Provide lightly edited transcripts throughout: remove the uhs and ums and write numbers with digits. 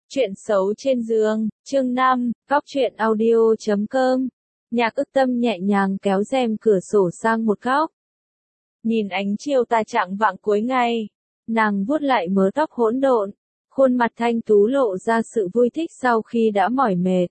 Chuyện xấu trên giường, chương 5, góc truyện audio.com. Nhạc Ức Tâm nhẹ nhàng kéo rèm cửa sổ sang một góc. Nhìn ánh chiều tà chạng vạng cuối ngày, nàng vuốt lại mớ tóc hỗn độn, khuôn mặt thanh tú lộ ra sự vui thích sau khi đã mỏi mệt.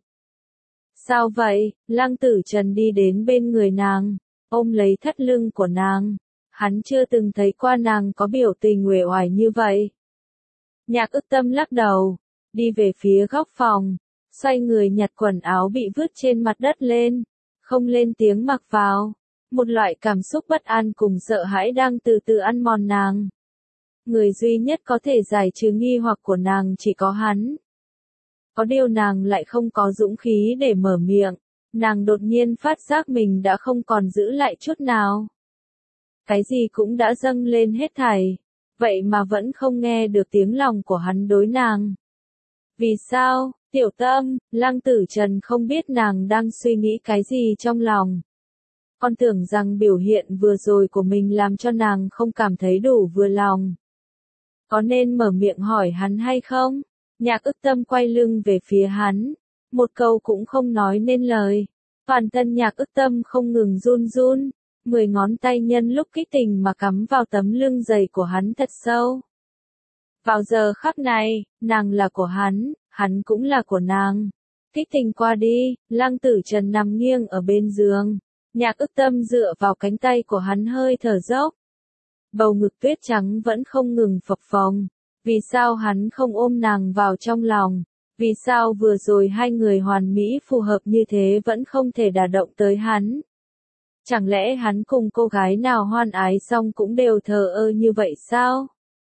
Sao vậy? Lăng Tử Trần đi đến bên người nàng, ôm lấy thắt lưng của nàng. Hắn chưa từng thấy qua nàng có biểu tình uể oải như vậy. Nhạc Ức Tâm lắc đầu, đi về phía góc phòng, xoay người nhặt quần áo bị vứt trên mặt đất lên, không lên tiếng mặc vào. Một loại cảm xúc bất an cùng sợ hãi đang từ từ ăn mòn nàng. Người duy nhất có thể giải trừ nghi hoặc của nàng chỉ có hắn. Có điều nàng lại không có dũng khí để mở miệng, nàng đột nhiên phát giác mình đã không còn giữ lại chút nào. Cái gì cũng đã dâng lên hết thảy, vậy mà vẫn không nghe được tiếng lòng của hắn đối nàng. Vì sao, Tiểu Tâm? Lăng Tử Trần không biết nàng đang suy nghĩ cái gì trong lòng. Con tưởng rằng biểu hiện vừa rồi của mình làm cho nàng không cảm thấy đủ vừa lòng. Có nên mở miệng hỏi hắn hay không? Nhạc Ức Tâm quay lưng về phía hắn, một câu cũng không nói nên lời. Toàn thân Nhạc Ức Tâm không ngừng run run, 10 ngón tay nhân lúc kích tình mà cắm vào tấm lưng dày của hắn thật sâu. Vào giờ khắc này, nàng là của hắn cũng là của nàng. Kích tình qua đi, Lăng Tử Trần nằm nghiêng ở bên giường. Nhạc Ức Tâm dựa vào cánh tay của hắn hơi thở dốc. Bầu ngực tuyết trắng vẫn không ngừng phập phồng. Vì sao hắn không ôm nàng vào trong lòng? Vì sao vừa rồi hai người hoàn mỹ phù hợp như thế vẫn không thể đả động tới hắn? Chẳng lẽ hắn cùng cô gái nào hoan ái xong cũng đều thờ ơ như vậy sao?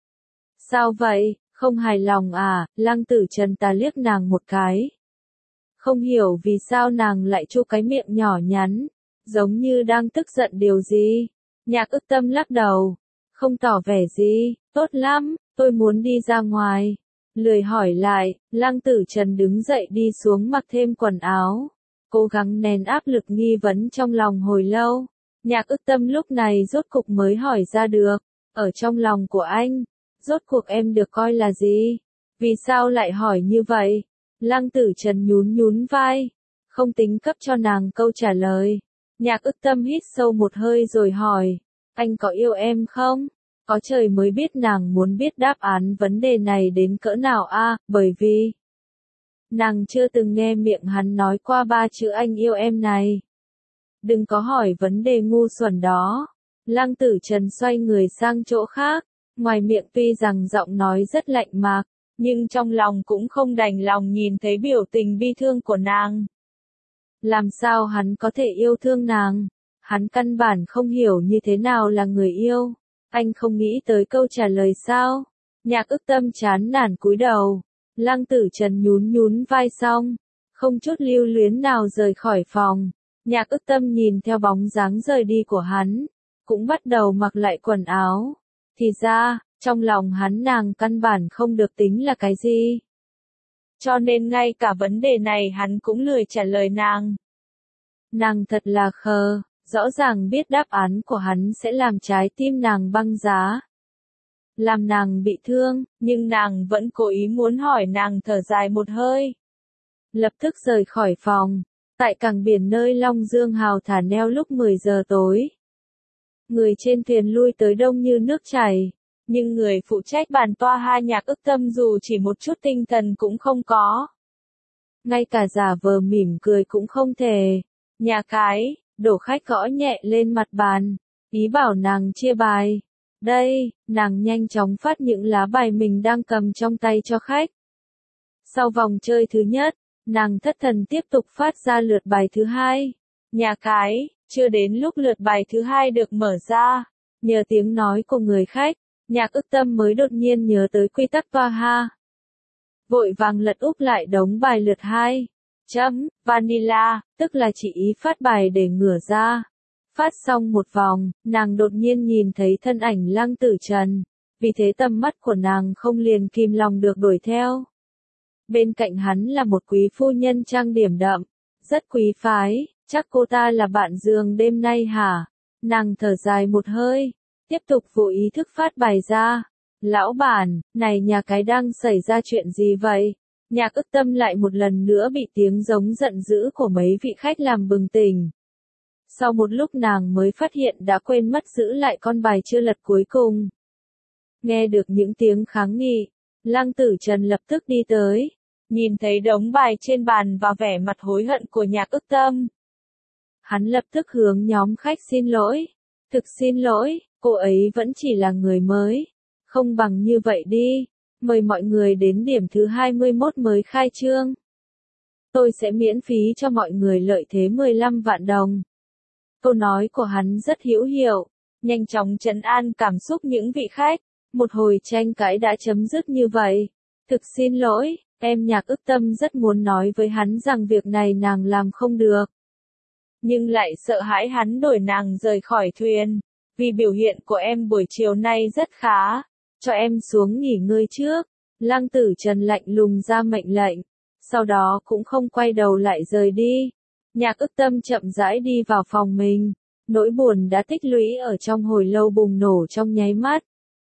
Sao vậy, không hài lòng à? Lăng Tử Trần ta liếc nàng một cái. Không hiểu vì sao nàng lại chu cái miệng nhỏ nhắn, giống như đang tức giận điều gì. Nhạc Ức Tâm lắc đầu, không tỏ vẻ gì. Tốt lắm, tôi muốn đi ra ngoài. Lười hỏi lại, Lăng Tử Trần đứng dậy đi xuống mặc thêm quần áo, cố gắng nén áp lực nghi vấn trong lòng hồi lâu. Nhạc Ức Tâm lúc này rốt cục mới hỏi ra được, ở trong lòng của anh, rốt cuộc em được coi là gì? Vì sao lại hỏi như vậy? Lăng Tử Trần nhún nhún vai, không tính cấp cho nàng câu trả lời. Nhạc Ức Tâm hít sâu một hơi rồi hỏi, anh có yêu em không? Có trời mới biết nàng muốn biết đáp án vấn đề này đến cỡ nào bởi vì nàng chưa từng nghe miệng hắn nói qua 3 chữ anh yêu em này. Đừng có hỏi vấn đề ngu xuẩn đó. Lăng Tử Trần xoay người sang chỗ khác, ngoài miệng tuy rằng giọng nói rất lạnh mạc, nhưng trong lòng cũng không đành lòng nhìn thấy biểu tình bi thương của nàng. Làm sao hắn có thể yêu thương nàng? Hắn căn bản không hiểu như thế nào là người yêu. Anh không nghĩ tới câu trả lời sao? Nhạc Ức Tâm chán nản cúi đầu. Lăng Tử Trần nhún nhún vai xong, không chút lưu luyến nào rời khỏi phòng. Nhạc Ức Tâm nhìn theo bóng dáng rời đi của hắn, cũng bắt đầu mặc lại quần áo. Thì ra, trong lòng hắn nàng căn bản không được tính là cái gì. Cho nên ngay cả vấn đề này hắn cũng lười trả lời nàng. Nàng thật là khờ. Rõ ràng biết đáp án của hắn sẽ làm trái tim nàng băng giá, làm nàng bị thương, nhưng nàng vẫn cố ý muốn hỏi. Nàng thở dài một hơi, lập tức rời khỏi phòng. Tại cảng biển nơi Long Dương hào thả neo lúc 10 giờ tối, người trên thuyền lui tới đông như nước chảy, nhưng người phụ trách bàn toa Nhạc Ức Tâm dù chỉ một chút tinh thần cũng không có, ngay cả giả vờ mỉm cười cũng không thể. Nhà cái đổ khách gõ nhẹ lên mặt bàn, ý bảo nàng chia bài. Đây, nàng nhanh chóng phát những lá bài mình đang cầm trong tay cho khách. Sau vòng chơi thứ nhất, nàng thất thần tiếp tục phát ra lượt bài thứ hai. Nhà cái, chưa đến lúc lượt bài thứ hai được mở ra, nhờ tiếng nói của người khách, Nhạc Ức Tâm mới đột nhiên nhớ tới quy tắc toa vội vàng lật úp lại đống bài lượt 2. Vanilla, tức là chỉ ý phát bài để ngửa ra. Phát xong một vòng, nàng đột nhiên nhìn thấy thân ảnh Lăng Tử Trần, vì thế tầm mắt của nàng không liền kìm lòng được đuổi theo. Bên cạnh hắn là một quý phu nhân trang điểm đậm, rất quý phái, chắc cô ta là bạn giường đêm nay hả? Nàng thở dài một hơi, tiếp tục vô ý thức phát bài ra. Lão bản, này nhà cái đang xảy ra chuyện gì vậy? Nhạc Ức Tâm lại một lần nữa bị tiếng giống giận dữ của mấy vị khách làm bừng tỉnh. Sau một lúc nàng mới phát hiện đã quên mất giữ lại con bài chưa lật cuối cùng. Nghe được những tiếng kháng nghị, Lăng Tử Trần lập tức đi tới, nhìn thấy đống bài trên bàn và vẻ mặt hối hận của Nhạc Ức Tâm. Hắn lập tức hướng nhóm khách xin lỗi. Thực xin lỗi, cô ấy vẫn chỉ là người mới. Không bằng như vậy đi, mời mọi người đến điểm thứ 21 mới khai trương. Tôi sẽ miễn phí cho mọi người lợi thế 15 vạn đồng. Câu nói của hắn rất hữu hiệu, nhanh chóng trấn an cảm xúc những vị khách. Một hồi tranh cãi đã chấm dứt như vậy. Thực xin lỗi, em Nhạc Ức Tâm rất muốn nói với hắn rằng việc này nàng làm không được. Nhưng lại sợ hãi hắn đuổi nàng rời khỏi thuyền. Vì biểu hiện của em buổi chiều nay rất khá. Cho em xuống nghỉ ngơi trước. Lăng Tử Trần lạnh lùng ra mệnh lệnh. Sau đó cũng không quay đầu lại rời đi. Nhạc Ức Tâm chậm rãi đi vào phòng mình. Nỗi buồn đã tích lũy ở trong hồi lâu bùng nổ trong nháy mắt.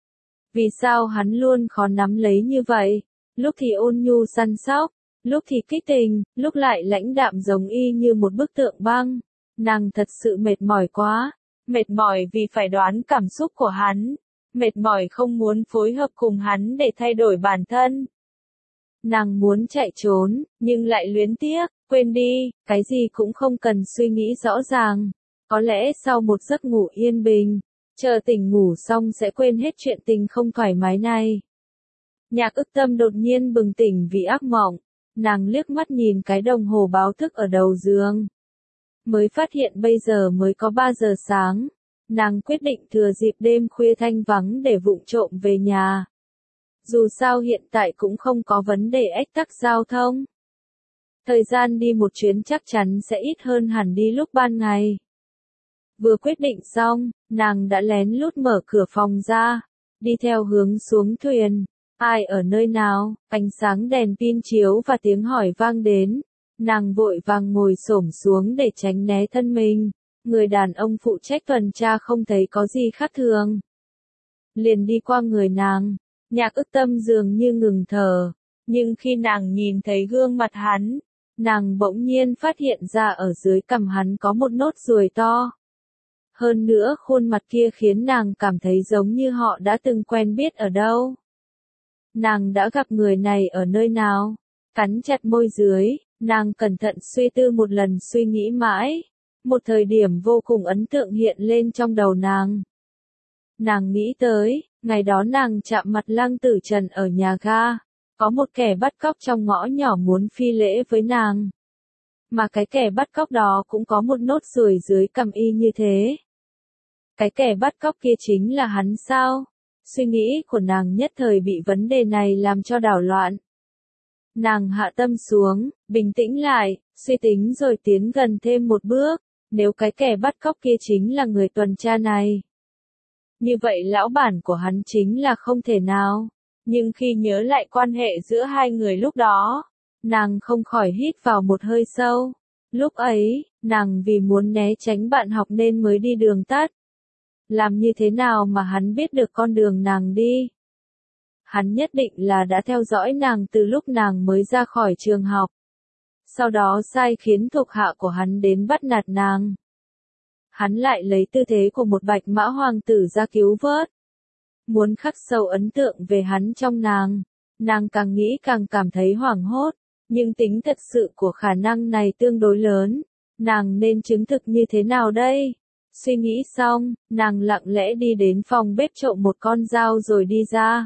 Vì sao hắn luôn khó nắm lấy như vậy? Lúc thì ôn nhu săn sóc, lúc thì kích tình, lúc lại lãnh đạm giống y như một bức tượng băng. Nàng thật sự mệt mỏi quá. Mệt mỏi vì phải đoán cảm xúc của hắn. Mệt mỏi không muốn phối hợp cùng hắn để thay đổi bản thân. Nàng muốn chạy trốn, nhưng lại luyến tiếc, quên đi, cái gì cũng không cần suy nghĩ rõ ràng. Có lẽ sau một giấc ngủ yên bình, chờ tỉnh ngủ xong sẽ quên hết chuyện tình không thoải mái này. Nhạc Ức Tâm đột nhiên bừng tỉnh vì ác mộng, nàng liếc mắt nhìn cái đồng hồ báo thức ở đầu giường. Mới phát hiện bây giờ mới có 3 giờ sáng, nàng quyết định thừa dịp đêm khuya thanh vắng để vụng trộm về nhà. Dù sao hiện tại cũng không có vấn đề ách tắc giao thông. Thời gian đi một chuyến chắc chắn sẽ ít hơn hẳn đi lúc ban ngày. Vừa quyết định xong, nàng đã lén lút mở cửa phòng ra, đi theo hướng xuống thuyền. Ai ở nơi nào? Ánh sáng đèn pin chiếu và tiếng hỏi vang đến. Nàng vội vàng ngồi xổm xuống để tránh né thân mình. Người đàn ông phụ trách tuần tra không thấy có gì khác thường. Liền đi qua người nàng. Nhạc Ức Tâm dường như ngừng thở. Nhưng khi nàng nhìn thấy gương mặt hắn, nàng bỗng nhiên phát hiện ra ở dưới cằm hắn có một nốt ruồi to. Hơn nữa khuôn mặt kia khiến nàng cảm thấy giống như họ đã từng quen biết ở đâu. Nàng đã gặp người này ở nơi nào? Cắn chặt môi dưới, nàng cẩn thận suy tư một lần suy nghĩ mãi. Một thời điểm vô cùng ấn tượng hiện lên trong đầu nàng. Nàng nghĩ tới, ngày đó nàng chạm mặt Lăng Tử Trần ở nhà ga. Có một kẻ bắt cóc trong ngõ nhỏ muốn phi lễ với nàng. Mà cái kẻ bắt cóc đó cũng có một nốt ruồi dưới cằm y như thế. Cái kẻ bắt cóc kia chính là hắn sao? Suy nghĩ của nàng nhất thời bị vấn đề này làm cho đảo loạn. Nàng hạ tâm xuống, bình tĩnh lại, suy tính rồi tiến gần thêm một bước. Nếu cái kẻ bắt cóc kia chính là người tuần tra này, như vậy lão bản của hắn chính là không thể nào. Nhưng khi nhớ lại quan hệ giữa hai người lúc đó, nàng không khỏi hít vào một hơi sâu. Lúc ấy, nàng vì muốn né tránh bạn học nên mới đi đường tắt. Làm như thế nào mà hắn biết được con đường nàng đi? Hắn nhất định là đã theo dõi nàng từ lúc nàng mới ra khỏi trường học. Sau đó sai khiến thuộc hạ của hắn đến bắt nạt nàng. Hắn lại lấy tư thế của một bạch mã hoàng tử ra cứu vớt. Muốn khắc sâu ấn tượng về hắn trong nàng. Nàng càng nghĩ càng cảm thấy hoảng hốt. Nhưng tính thật sự của khả năng này tương đối lớn. Nàng nên chứng thực như thế nào đây? Suy nghĩ xong, nàng lặng lẽ đi đến phòng bếp trộm một con dao rồi đi ra.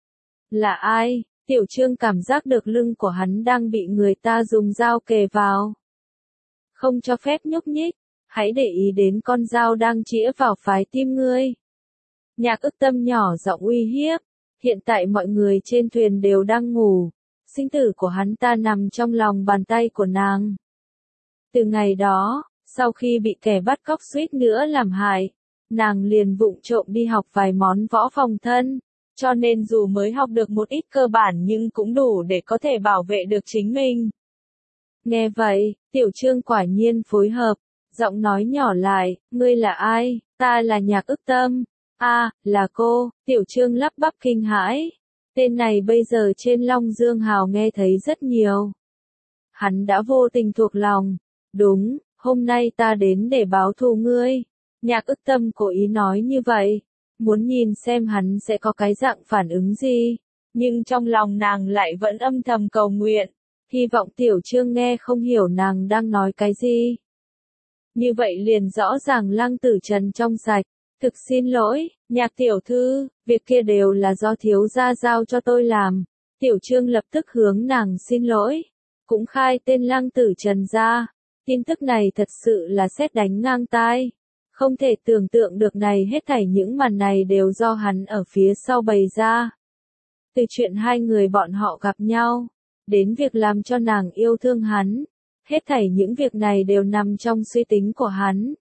Là ai? Tiểu Trương cảm giác được lưng của hắn đang bị người ta dùng dao kề vào. Không cho phép nhúc nhích, hãy để ý đến con dao đang chĩa vào phái tim ngươi. Nhạc Ức Tâm nhỏ giọng uy hiếp, hiện tại mọi người trên thuyền đều đang ngủ, sinh tử của hắn ta nằm trong lòng bàn tay của nàng. Từ ngày đó, sau khi bị kẻ bắt cóc suýt nữa làm hại, nàng liền vụng trộm đi học vài món võ phòng thân, cho nên dù mới học được một ít cơ bản nhưng cũng đủ để có thể bảo vệ được chính mình. Nghe vậy, Tiểu Trương quả nhiên phối hợp, giọng nói nhỏ lại, ngươi là ai? Ta là Nhạc Ức Tâm. À, là cô. Tiểu Trương lắp bắp kinh hãi. Tên này bây giờ trên Long Dương Hào nghe thấy rất nhiều. Hắn đã vô tình thuộc lòng. Đúng, hôm nay ta đến để báo thù ngươi. Nhạc Ức Tâm cố ý nói như vậy, muốn nhìn xem hắn sẽ có cái dạng phản ứng gì. Nhưng trong lòng nàng lại vẫn âm thầm cầu nguyện, hy vọng Tiểu Trương nghe không hiểu nàng đang nói cái gì. Như vậy liền rõ ràng Lăng Tử Trần trong sạch. Thực xin lỗi, Nhạc tiểu thư, việc kia đều là do thiếu gia giao cho tôi làm. Tiểu Trương lập tức hướng nàng xin lỗi, cũng khai tên Lăng Tử Trần ra. Tin tức này thật sự là sét đánh ngang tai. Không thể tưởng tượng được này hết thảy những màn này đều do hắn ở phía sau bày ra. Từ chuyện hai người bọn họ gặp nhau, đến việc làm cho nàng yêu thương hắn, hết thảy những việc này đều nằm trong suy tính của hắn.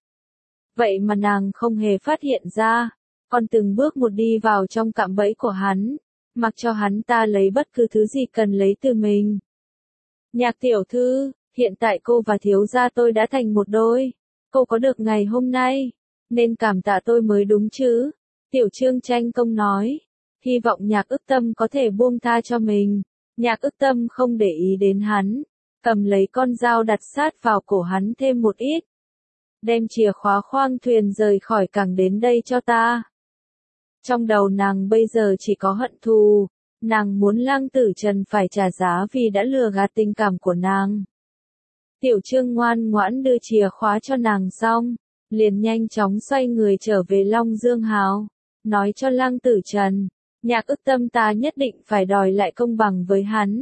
Vậy mà nàng không hề phát hiện ra, còn từng bước một đi vào trong cạm bẫy của hắn, mặc cho hắn ta lấy bất cứ thứ gì cần lấy từ mình. Nhạc tiểu thư, hiện tại cô và thiếu gia tôi đã thành một đôi, cô có được ngày hôm nay, nên cảm tạ tôi mới đúng chứ. Tiểu Trương tranh công nói, hy vọng Nhạc Ức Tâm có thể buông tha cho mình. Nhạc Ức Tâm không để ý đến hắn, cầm lấy con dao đặt sát vào cổ hắn thêm một ít. Đem chìa khóa khoang thuyền rời khỏi cảng đến đây cho ta. Trong đầu nàng bây giờ chỉ có hận thù, nàng muốn Lăng Tử Trần phải trả giá vì đã lừa gạt tình cảm của nàng. Tiểu Trương ngoan ngoãn đưa chìa khóa cho nàng xong, liền nhanh chóng xoay người trở về Long Dương Hào, nói cho Lăng Tử Trần, Nhạc Ức Tâm ta nhất định phải đòi lại công bằng với hắn.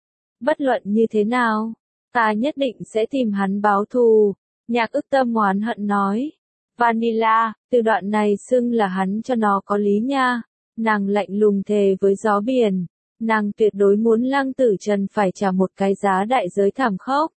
Bất luận như thế nào, ta nhất định sẽ tìm hắn báo thù. Nhạc Ức Tâm oán hận nói. Vanilla, từ đoạn này xưng là hắn cho nó có lý nha. Nàng lạnh lùng thề với gió biển. Nàng tuyệt đối muốn Lăng Tử Trần phải trả một cái giá đại giới thảm khốc.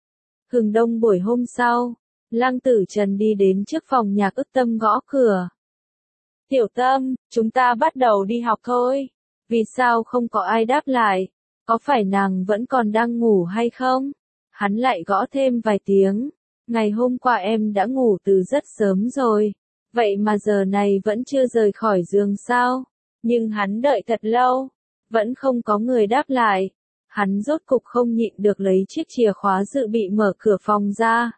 Hừng đông buổi hôm sau, Lăng Tử Trần đi đến trước phòng Nhạc Ức Tâm gõ cửa. Tiểu Tâm, chúng ta bắt đầu đi học thôi. Vì sao không có ai đáp lại? Có phải nàng vẫn còn đang ngủ hay không? Hắn lại gõ thêm vài tiếng. Ngày hôm qua em đã ngủ từ rất sớm rồi. Vậy mà giờ này vẫn chưa rời khỏi giường sao? Nhưng hắn đợi thật lâu. Vẫn không có người đáp lại. Hắn rốt cục không nhịn được lấy chiếc chìa khóa dự bị mở cửa phòng ra.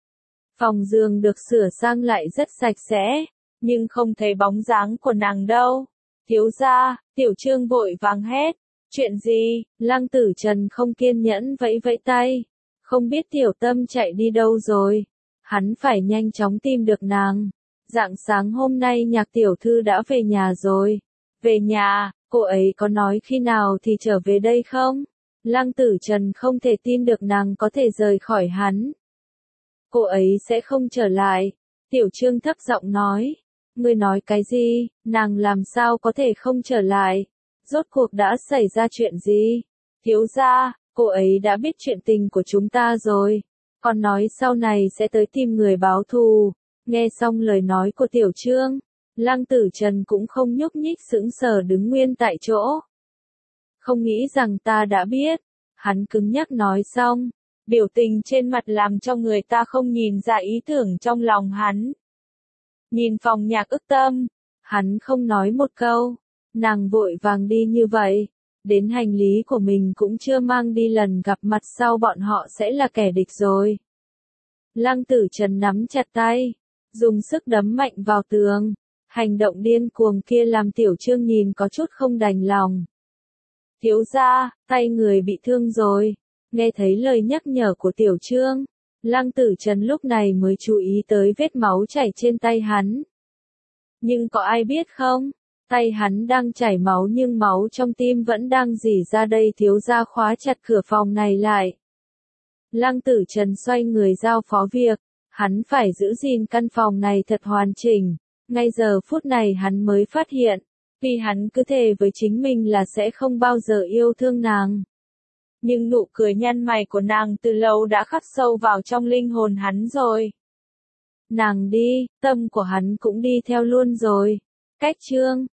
Phòng giường được sửa sang lại rất sạch sẽ. Nhưng không thấy bóng dáng của nàng đâu. Thiếu gia, Tiểu Trương vội vàng hét. Chuyện gì? Lăng Tử Trần không kiên nhẫn vẫy vẫy tay. Không biết Tiểu Tâm chạy đi đâu rồi. Hắn phải nhanh chóng tìm được nàng. Rạng sáng hôm nay Nhạc tiểu thư đã về nhà rồi. Về nhà, cô ấy có nói khi nào thì trở về đây không? Lăng Tử Trần không thể tin được nàng có thể rời khỏi hắn. Cô ấy sẽ không trở lại. Tiểu Trương thấp giọng nói. Ngươi nói cái gì? Nàng làm sao có thể không trở lại? Rốt cuộc đã xảy ra chuyện gì? Thiếu gia, cô ấy đã biết chuyện tình của chúng ta rồi. Còn nói sau này sẽ tới tìm người báo thù. Nghe xong lời nói của Tiểu Trương, Lăng Tử Trần cũng không nhúc nhích sững sờ đứng nguyên tại chỗ. Không nghĩ rằng ta đã biết. Hắn cứng nhắc nói xong. Biểu tình trên mặt làm cho người ta không nhìn ra ý tưởng trong lòng hắn. Nhìn phòng Nhạc Ức Tâm, hắn không nói một câu. Nàng vội vàng đi như vậy. Đến hành lý của mình cũng chưa mang đi, lần gặp mặt sau bọn họ sẽ là kẻ địch rồi. Lăng Tử Trần nắm chặt tay, dùng sức đấm mạnh vào tường. Hành động điên cuồng kia làm Tiểu Trương nhìn có chút không đành lòng. Thiếu gia, tay người bị thương rồi. Nghe thấy lời nhắc nhở của Tiểu Trương, Lăng Tử Trần lúc này mới chú ý tới vết máu chảy trên tay hắn. Nhưng có ai biết không? Tay hắn đang chảy máu nhưng máu trong tim vẫn đang rỉ ra đây. Thiếu gia khóa chặt cửa phòng này lại. Lăng Tử Trần xoay người giao phó việc. Hắn phải giữ gìn căn phòng này thật hoàn chỉnh. Ngay giờ phút này hắn mới phát hiện. Vì hắn cứ thề với chính mình là sẽ không bao giờ yêu thương nàng. Nhưng nụ cười nhăn mày của nàng từ lâu đã khắc sâu vào trong linh hồn hắn rồi. Nàng đi, tâm của hắn cũng đi theo luôn rồi. Cách chương